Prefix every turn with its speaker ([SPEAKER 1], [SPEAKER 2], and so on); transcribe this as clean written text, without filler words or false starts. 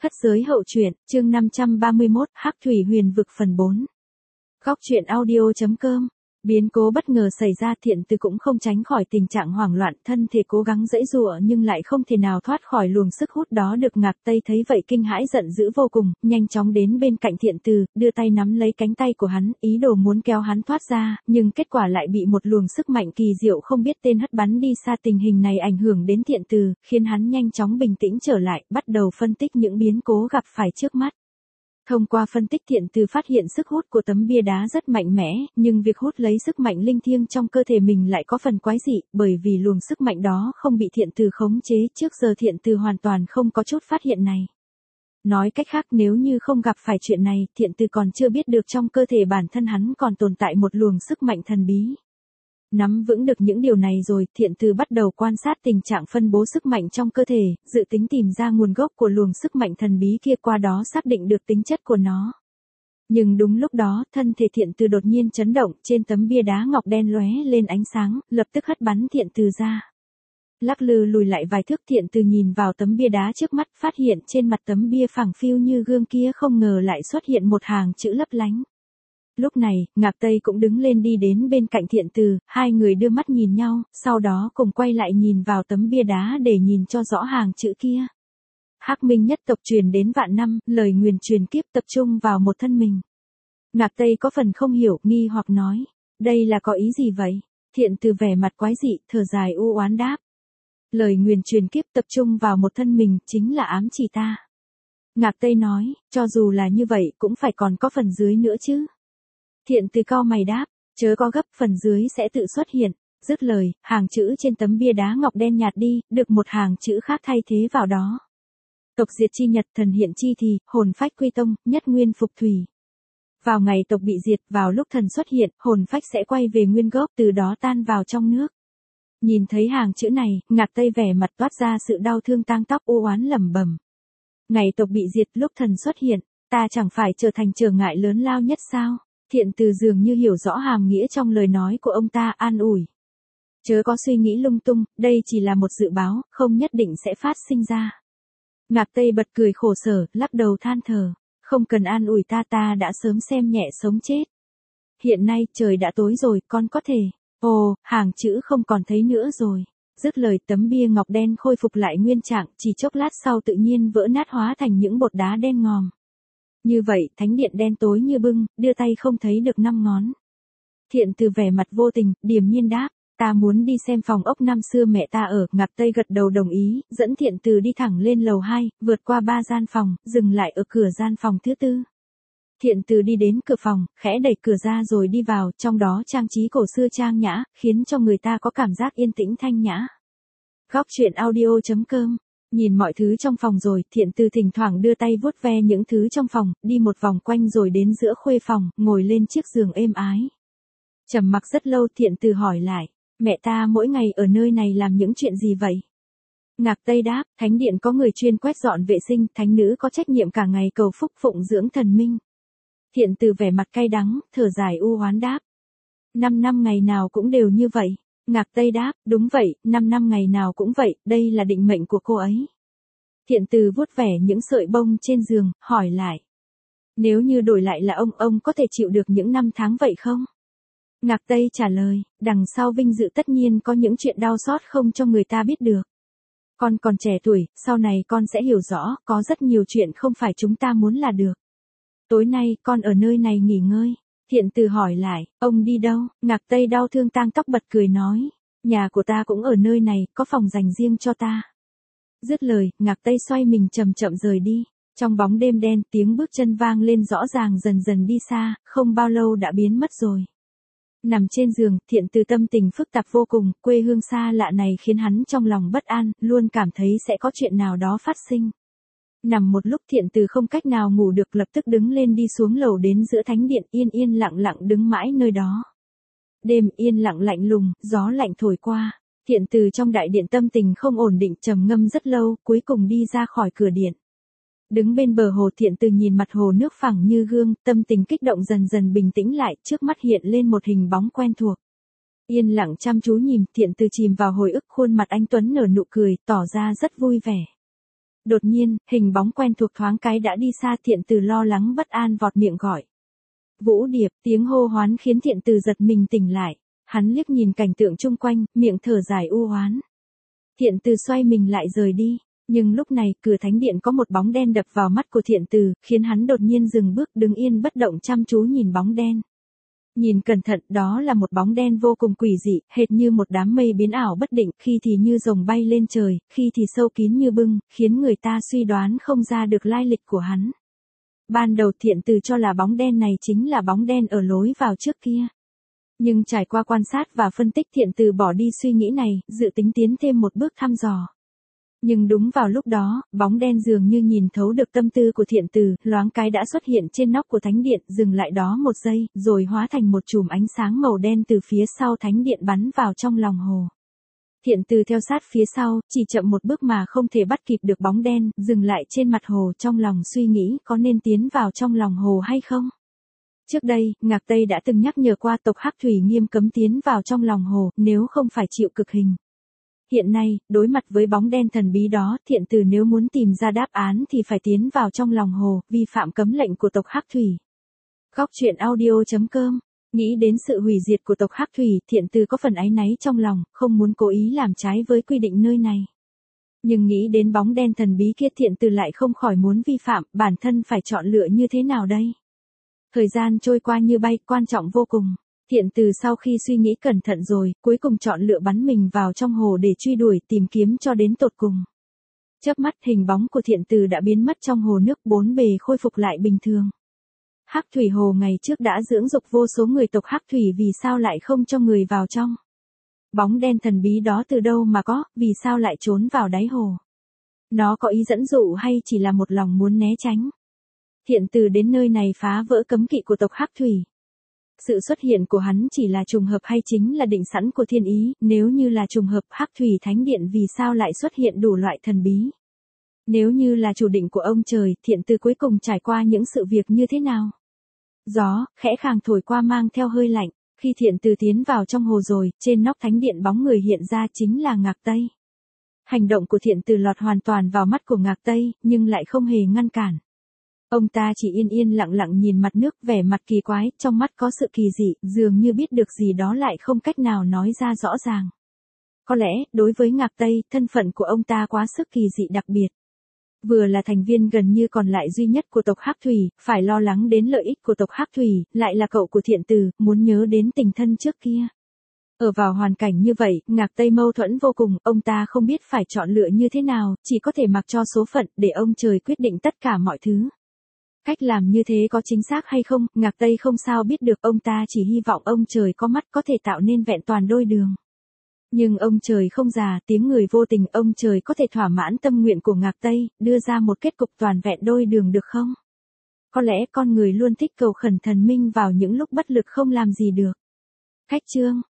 [SPEAKER 1] Thất giới hậu truyện, chương 531, Hắc Thủy Huyền Vực phần 4. Góc truyện audio.com. Biến cố bất ngờ xảy ra, Thiện Từ cũng không tránh khỏi tình trạng hoảng loạn, thân thể cố gắng giãy giụa nhưng lại không thể nào thoát khỏi luồng sức hút đó được. Ngạc Tây thấy vậy kinh hãi giận dữ vô cùng, nhanh chóng đến bên cạnh Thiện Từ, đưa tay nắm lấy cánh tay của hắn, ý đồ muốn kéo hắn thoát ra, nhưng kết quả lại bị một luồng sức mạnh kỳ diệu không biết tên hất bắn đi xa. Tình hình này ảnh hưởng đến Thiện Từ, khiến hắn nhanh chóng bình tĩnh trở lại, bắt đầu phân tích những biến cố gặp phải trước mắt. Thông qua phân tích, Thiện Từ phát hiện sức hút của tấm bia đá rất mạnh mẽ, nhưng việc hút lấy sức mạnh linh thiêng trong cơ thể mình lại có phần quái dị, bởi vì luồng sức mạnh đó không bị Thiện Từ khống chế. Trước giờ Thiện Từ hoàn toàn không có chút phát hiện này. Nói cách khác, nếu như không gặp phải chuyện này, Thiện Từ còn chưa biết được trong cơ thể bản thân hắn còn tồn tại một luồng sức mạnh thần bí. Nắm vững được những điều này rồi, Thiện Từ bắt đầu quan sát tình trạng phân bố sức mạnh trong cơ thể, dự tính tìm ra nguồn gốc của luồng sức mạnh thần bí kia, qua đó xác định được tính chất của nó. Nhưng đúng lúc đó, thân thể Thiện Từ đột nhiên chấn động, trên tấm bia đá ngọc đen lóe lên ánh sáng, lập tức hất bắn Thiện Từ ra. Lắc lư lùi lại vài thước, Thiện Từ nhìn vào tấm bia đá trước mắt, phát hiện trên mặt tấm bia phẳng phiu như gương kia không ngờ lại xuất hiện một hàng chữ lấp lánh. Lúc này, Ngạc Tây cũng đứng lên đi đến bên cạnh Thiện Từ, hai người đưa mắt nhìn nhau, sau đó cùng quay lại nhìn vào tấm bia đá để nhìn cho rõ hàng chữ kia. Hắc Minh nhất tộc truyền đến vạn năm, lời nguyền truyền kiếp tập trung vào một thân mình. Ngạc Tây có phần không hiểu, nghi hoặc nói, đây là có ý gì vậy? Thiện Từ vẻ mặt quái dị, thở dài u oán đáp. Lời nguyền truyền kiếp tập trung vào một thân mình, chính là ám chỉ ta. Ngạc Tây nói, cho dù là như vậy cũng phải còn có phần dưới nữa chứ. Thiện Từ cau mày đáp, chớ có gấp, phần dưới sẽ tự xuất hiện. Dứt lời, hàng chữ trên tấm bia đá ngọc đen nhạt đi, được một hàng chữ khác thay thế vào đó. Tộc diệt chi nhật, thần hiện chi thì, hồn phách quy tông, nhất nguyên phục thủy. Vào ngày tộc bị diệt, vào lúc thần xuất hiện, hồn phách sẽ quay về nguyên gốc, từ đó tan vào trong nước. Nhìn thấy hàng chữ này, Ngạc Tây vẻ mặt toát ra sự đau thương, tang tóc u oán lẩm bẩm. Ngày tộc bị diệt, lúc thần xuất hiện, ta chẳng phải trở thành trở ngại lớn lao nhất sao? Thiện Từ dường như hiểu rõ hàm nghĩa trong lời nói của ông ta, an ủi. Chớ có suy nghĩ lung tung, đây chỉ là một dự báo, không nhất định sẽ phát sinh ra. Ngạc Tây bật cười khổ sở, lắc đầu than thở. Không cần an ủi ta, ta đã sớm xem nhẹ sống chết. Hiện nay trời đã tối rồi, con có thể. Ồ, hàng chữ không còn thấy nữa rồi. Dứt lời, tấm bia ngọc đen khôi phục lại nguyên trạng, chỉ chốc lát sau tự nhiên vỡ nát hóa thành những bột đá đen ngòm. Như vậy, thánh điện đen tối như bưng, đưa tay không thấy được 5 ngón. Thiện Từ vẻ mặt vô tình, điềm nhiên đáp, ta muốn đi xem phòng ốc năm xưa mẹ ta ở. Ngạc Tây gật đầu đồng ý, dẫn Thiện Từ đi thẳng lên lầu 2, vượt qua 3 gian phòng, dừng lại ở cửa gian phòng thứ 4. Thiện Từ đi đến cửa phòng, khẽ đẩy cửa ra rồi đi vào, trong đó trang trí cổ xưa trang nhã, khiến cho người ta có cảm giác yên tĩnh thanh nhã. Góc truyện audio.com. Nhìn mọi thứ trong phòng rồi, Thiện Từ thỉnh thoảng đưa tay vuốt ve những thứ trong phòng, đi một vòng quanh rồi đến giữa khuê phòng, ngồi lên chiếc giường êm ái. Trầm mặc rất lâu, Thiện Từ hỏi lại, mẹ ta mỗi ngày ở nơi này làm những chuyện gì vậy? Ngạc Tây đáp, thánh điện có người chuyên quét dọn vệ sinh, thánh nữ có trách nhiệm cả ngày cầu phúc phụng dưỡng thần minh. Thiện Từ vẻ mặt cay đắng, thở dài u oán đáp. 5 năm ngày nào cũng đều như vậy. Ngạc Tây đáp, đúng vậy, 5 năm ngày nào cũng vậy, đây là định mệnh của cô ấy. Thiện Từ vuốt vẻ những sợi bông trên giường, hỏi lại. Nếu như đổi lại là ông có thể chịu được những năm tháng vậy không? Ngạc Tây trả lời, đằng sau vinh dự tất nhiên có những chuyện đau xót không cho người ta biết được. Con còn trẻ tuổi, sau này con sẽ hiểu rõ, có rất nhiều chuyện không phải chúng ta muốn là được. Tối nay, con ở nơi này nghỉ ngơi. Thiện Từ hỏi lại, ông đi đâu? Ngạc Tây đau thương tang tóc bật cười nói, nhà của ta cũng ở nơi này, có phòng dành riêng cho ta. Dứt lời, Ngạc Tây xoay mình chậm chậm rời đi. Trong bóng đêm đen, tiếng bước chân vang lên rõ ràng, dần dần đi xa, không bao lâu đã biến mất rồi. Nằm trên giường, Thiện Từ tâm tình phức tạp vô cùng, quê hương xa lạ này khiến hắn trong lòng bất an, luôn cảm thấy sẽ có chuyện nào đó phát sinh. Nằm một lúc, Thiện Từ không cách nào ngủ được, lập tức đứng lên đi xuống lầu đến giữa thánh điện, yên yên lặng lặng đứng mãi nơi đó. Đêm yên lặng lạnh lùng, gió lạnh thổi qua. Thiện Từ trong đại điện tâm tình không ổn định, trầm ngâm rất lâu, cuối cùng đi ra khỏi cửa điện. Đứng bên bờ hồ, Thiện Từ nhìn mặt hồ nước phẳng như gương, tâm tình kích động dần dần bình tĩnh lại, trước mắt hiện lên một hình bóng quen thuộc. Yên lặng chăm chú nhìn, Thiện Từ chìm vào hồi ức, khuôn mặt anh tuấn nở nụ cười, tỏ ra rất vui vẻ. Đột nhiên, hình bóng quen thuộc thoáng cái đã đi xa, Thiện Từ lo lắng bất an vọt miệng gọi. Vũ Điệp, tiếng hô hoán khiến Thiện Từ giật mình tỉnh lại. Hắn liếc nhìn cảnh tượng chung quanh, miệng thở dài u oán. Thiện Từ xoay mình lại rời đi. Nhưng lúc này, cửa thánh điện có một bóng đen đập vào mắt của Thiện Từ, khiến hắn đột nhiên dừng bước, đứng yên bất động chăm chú nhìn bóng đen. Nhìn cẩn thận, đó là một bóng đen vô cùng quỷ dị, hệt như một đám mây biến ảo bất định, khi thì như rồng bay lên trời, khi thì sâu kín như bưng, khiến người ta suy đoán không ra được lai lịch của hắn. Ban đầu Thiện Từ cho là bóng đen này chính là bóng đen ở lối vào trước kia. Nhưng trải qua quan sát và phân tích, Thiện Từ bỏ đi suy nghĩ này, dự tính tiến thêm một bước thăm dò. Nhưng đúng vào lúc đó, bóng đen dường như nhìn thấu được tâm tư của Thiện Từ, loáng cái đã xuất hiện trên nóc của thánh điện, dừng lại đó một giây, rồi hóa thành một chùm ánh sáng màu đen từ phía sau thánh điện bắn vào trong lòng hồ. Thiện Từ theo sát phía sau, chỉ chậm một bước mà không thể bắt kịp được bóng đen, dừng lại trên mặt hồ, trong lòng suy nghĩ có nên tiến vào trong lòng hồ hay không. Trước đây, Ngạc Tây đã từng nhắc nhở qua tộc Hắc Thủy nghiêm cấm tiến vào trong lòng hồ, nếu không phải chịu cực hình. Hiện nay, đối mặt với bóng đen thần bí đó, Thiện Từ nếu muốn tìm ra đáp án thì phải tiến vào trong lòng hồ, vi phạm cấm lệnh của tộc Hắc Thủy. Góc truyện audio.com. Nghĩ đến sự hủy diệt của tộc Hắc Thủy, Thiện Từ có phần áy náy trong lòng, không muốn cố ý làm trái với quy định nơi này. Nhưng nghĩ đến bóng đen thần bí kia, Thiện Từ lại không khỏi muốn vi phạm, bản thân phải chọn lựa như thế nào đây? Thời gian trôi qua như bay, quan trọng vô cùng. Thiện Từ sau khi suy nghĩ cẩn thận rồi, cuối cùng chọn lựa bắn mình vào trong hồ để truy đuổi, tìm kiếm cho đến tột cùng. Chớp mắt, hình bóng của Thiện Từ đã biến mất trong hồ nước, bốn bề khôi phục lại bình thường. Hắc Thủy Hồ ngày trước đã dưỡng dục vô số người tộc Hắc Thủy, vì sao lại không cho người vào trong? Bóng đen thần bí đó từ đâu mà có, vì sao lại trốn vào đáy hồ? Nó có ý dẫn dụ hay chỉ là một lòng muốn né tránh? Thiện Từ đến nơi này phá vỡ cấm kỵ của tộc Hắc Thủy. Sự xuất hiện của hắn chỉ là trùng hợp hay chính là định sẵn của thiên ý? Nếu như là trùng hợp, Hắc Thủy Thánh Điện vì sao lại xuất hiện đủ loại thần bí? Nếu như là chủ định của ông trời, Thiện Từ cuối cùng trải qua những sự việc như thế nào? Gió khẽ khàng thổi qua mang theo hơi lạnh. Khi Thiện Từ tiến vào trong hồ rồi, trên nóc thánh điện bóng người hiện ra chính là Ngạc Tây. Hành động của Thiện Từ lọt hoàn toàn vào mắt của Ngạc Tây, nhưng lại không hề ngăn cản. Ông ta chỉ yên yên lặng lặng nhìn mặt nước, vẻ mặt kỳ quái, trong mắt có sự kỳ dị, dường như biết được gì đó lại không cách nào nói ra rõ ràng. Có lẽ, đối với Ngạc Tây, thân phận của ông ta quá sức kỳ dị đặc biệt. Vừa là thành viên gần như còn lại duy nhất của tộc Hắc Thủy, phải lo lắng đến lợi ích của tộc Hắc Thủy, lại là cậu của Thiện Từ, muốn nhớ đến tình thân trước kia. Ở vào hoàn cảnh như vậy, Ngạc Tây mâu thuẫn vô cùng, ông ta không biết phải chọn lựa như thế nào, chỉ có thể mặc cho số phận, để ông trời quyết định tất cả mọi thứ. Cách làm như thế có chính xác hay không, Ngạc Tây không sao biết được, ông ta chỉ hy vọng ông trời có mắt có thể tạo nên vẹn toàn đôi đường. Nhưng ông trời không già, tiếng người vô tình, ông trời có thể thỏa mãn tâm nguyện của Ngạc Tây, đưa ra một kết cục toàn vẹn đôi đường được không? Có lẽ con người luôn thích cầu khẩn thần minh vào những lúc bất lực không làm gì được. Cách chương